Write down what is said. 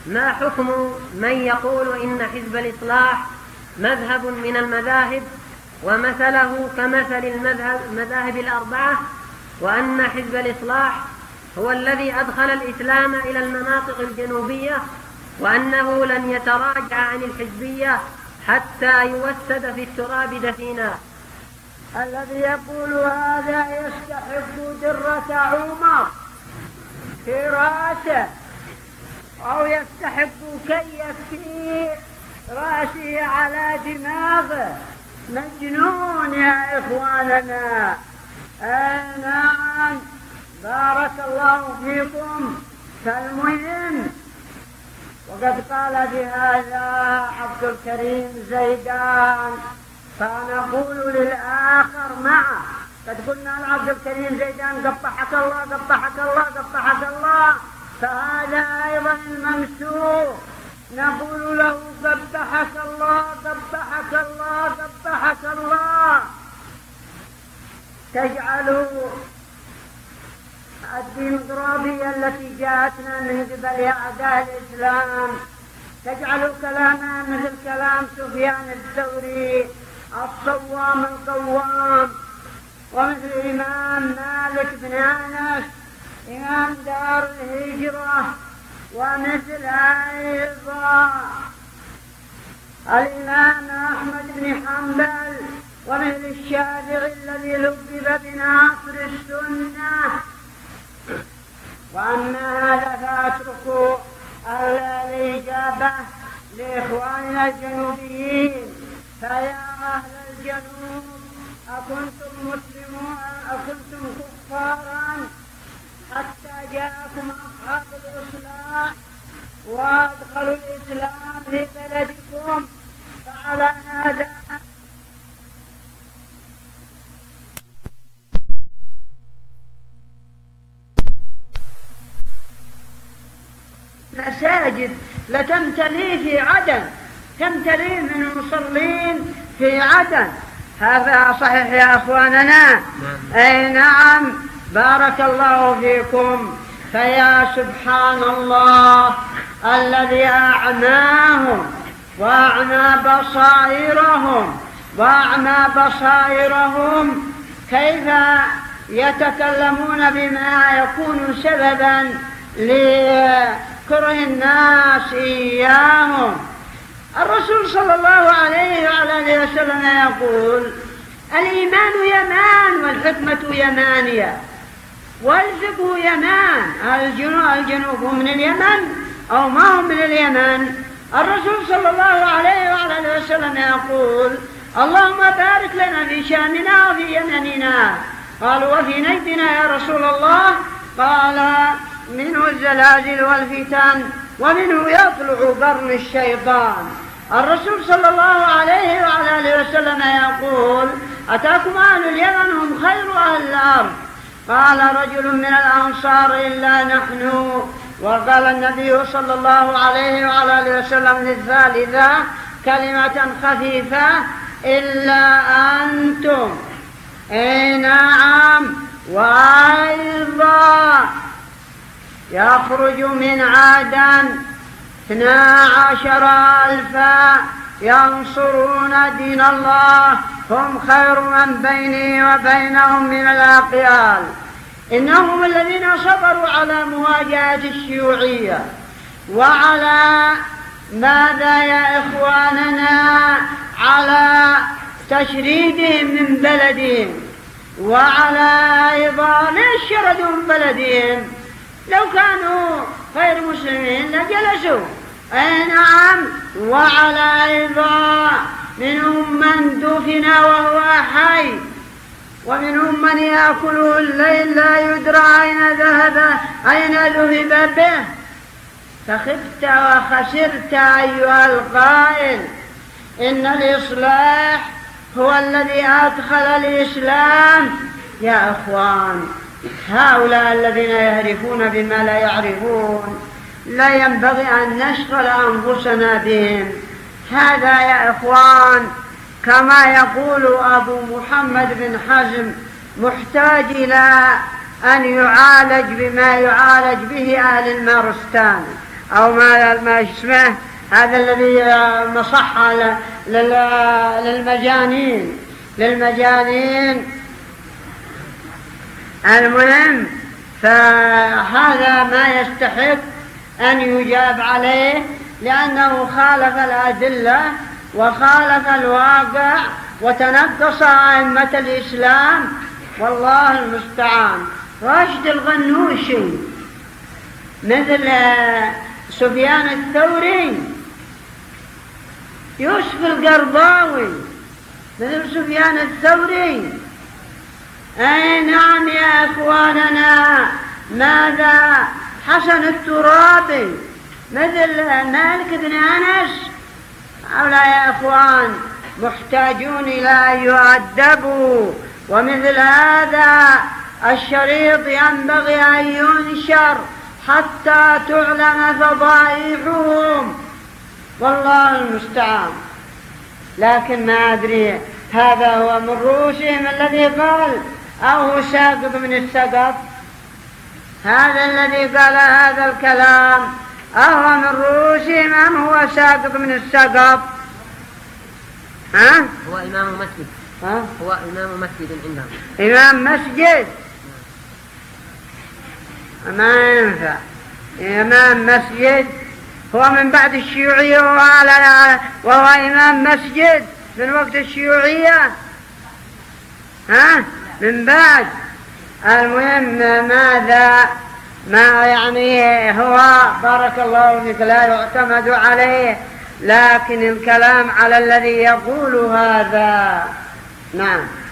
ما حكم من يقول إن حزب الإصلاح مذهب من المذاهب ومثله كمثل المذاهب الأربعة، وأن حزب الإصلاح هو الذي أدخل الإسلام إلى المناطق الجنوبية، وأنه لن يتراجع عن الحزبية حتى يوسد في التراب دفينا؟ الذي يقول هذا يستحق درة عمر في رأسه، أو يستحق كي في رأسه على دماغه. مجنون يا إخواننا. نعم، بارك الله فيكم. فالمهم، وقد قال بهذا عبد الكريم زيدان، فنقول للآخر معه. قد قلنا لعبد الكريم زيدان قبحك الله قبحك الله قبحك الله، فهذا أيضا الممسوح نقول له قبحك الله قبحك الله قبحك الله. تجعل الديمقراطية التي جاءتنا من قبل أعداء الإسلام تجعل كلامها مثل كلام سفيان الثوري الصوام القوام، ومثل الإمام مالك بن أنس إمام دار الهجرة، ومثل أيضا الإمام أحمد بن حنبل، ومثل الشافعي الذي لقب بناصر السنة. وأما هذا فأتركوا الإجابة لإخواننا الجنوبيين. فيا أهل الجنوب، أكنتم مسلمون أكنتم كفارا حتى جاءكم أصحاب الإصلاح وأدخلوا الإسلام في بلدكم، فعلى هذا مساجد لتمتلي في عدن، تمتلي من المصلين في عدن. هذا صحيح يا أخواننا؟ أي نعم، بارك الله فيكم. فيا سبحان الله الذي أعماهم وأعمى بصائرهم كيف يتكلمون بما يكون سببا لكره الناس إياهم. الرسول صلى الله عليه وعلى آله وسلم يقول: الإيمان يمان والحكمة يمانية والفقه يمان. الجنوب من اليمن أو ما هم من اليمن؟ الرسول صلى الله عليه وعلى آله وسلم يقول: اللهم بارك لنا في شامنا وفي يمننا. قالوا: وفي نجدنا يا رسول الله؟ قال: منه الزلازل والفتن ومنه يطلع قرن الشيطان. الرسول صلى الله عليه وعلى آله وسلم يقول: أتاكم أهل اليمن هم خير أهل الأرض. قال رجل من الأنصار: إلا نحن. وقال النبي صلى الله عليه وعلى آله وسلم للثالثة كلمة خفيفة: إلا أنتم. أي نعم. وأيضا يخرج من عدن 12,000 ينصرون دين الله، هم خير من بيني وبينهم من الأقيال. إنهم الذين صبروا على مواجهة الشيوعية، وعلى ماذا يا إخواننا؟ على تشريدهم من بلدهم، وعلى أيضا شردوا من بلدهم. لو كانوا غير مسلمين لجلسوا. أي نعم. وعلى أيضا منهم من دفن وهو حي، ومنهم من يأكله الليل لا يدرى أين ذهب به. فخبت وخسرت أيها القائل. إن الإصلاح هو الذي أدخل الإسلام. يا أخوان، هؤلاء الذين يعرفون بما لا يعرفون لا ينبغي أن نشغل أنفسنا بهم. هذا يا إخوان كما يقول أبو محمد بن حزم محتاج إلى أن يعالج بما يعالج به أهل المارستان أو ما اسمه هذا الذي مصحة للمجانين. المهم فهذا ما يستحق أن يجاب عليه، لأنه خالف الأدلة وخالف الواقع وتنقص أئمة الإسلام، والله المستعان. راشد الغنوشي مثل سفيان الثوري، يوسف القرضاوي مثل سفيان الثوري. أي نعم يا إخواننا، ماذا حسن الترابي مثل مالك بن أنس. هؤلاء يا إخوان محتاجون إلى أن يؤدبوا، ومثل هذا الشريط ينبغي أن ينشر حتى تعلن فضائحهم، والله المستعان. لكن ما أدري هذا هو من رؤوسهم الذي قال أو هو ساقط من السقف؟ هذا الذي قال هذا الكلام أهو من رؤوسهم أم هو ساقط من السقف؟ هو إمام مسجد. هو إمام مسجد عندهم. إمام مسجد ما ينفع. إمام مسجد هو من بعد الشيوعية وهو إمام مسجد من وقت الشيوعية، من بعد. المهم ماذا ما يعني هو بارك الله فيك لا يعتمد عليه، لكن الكلام على الذي يقول هذا. نعم.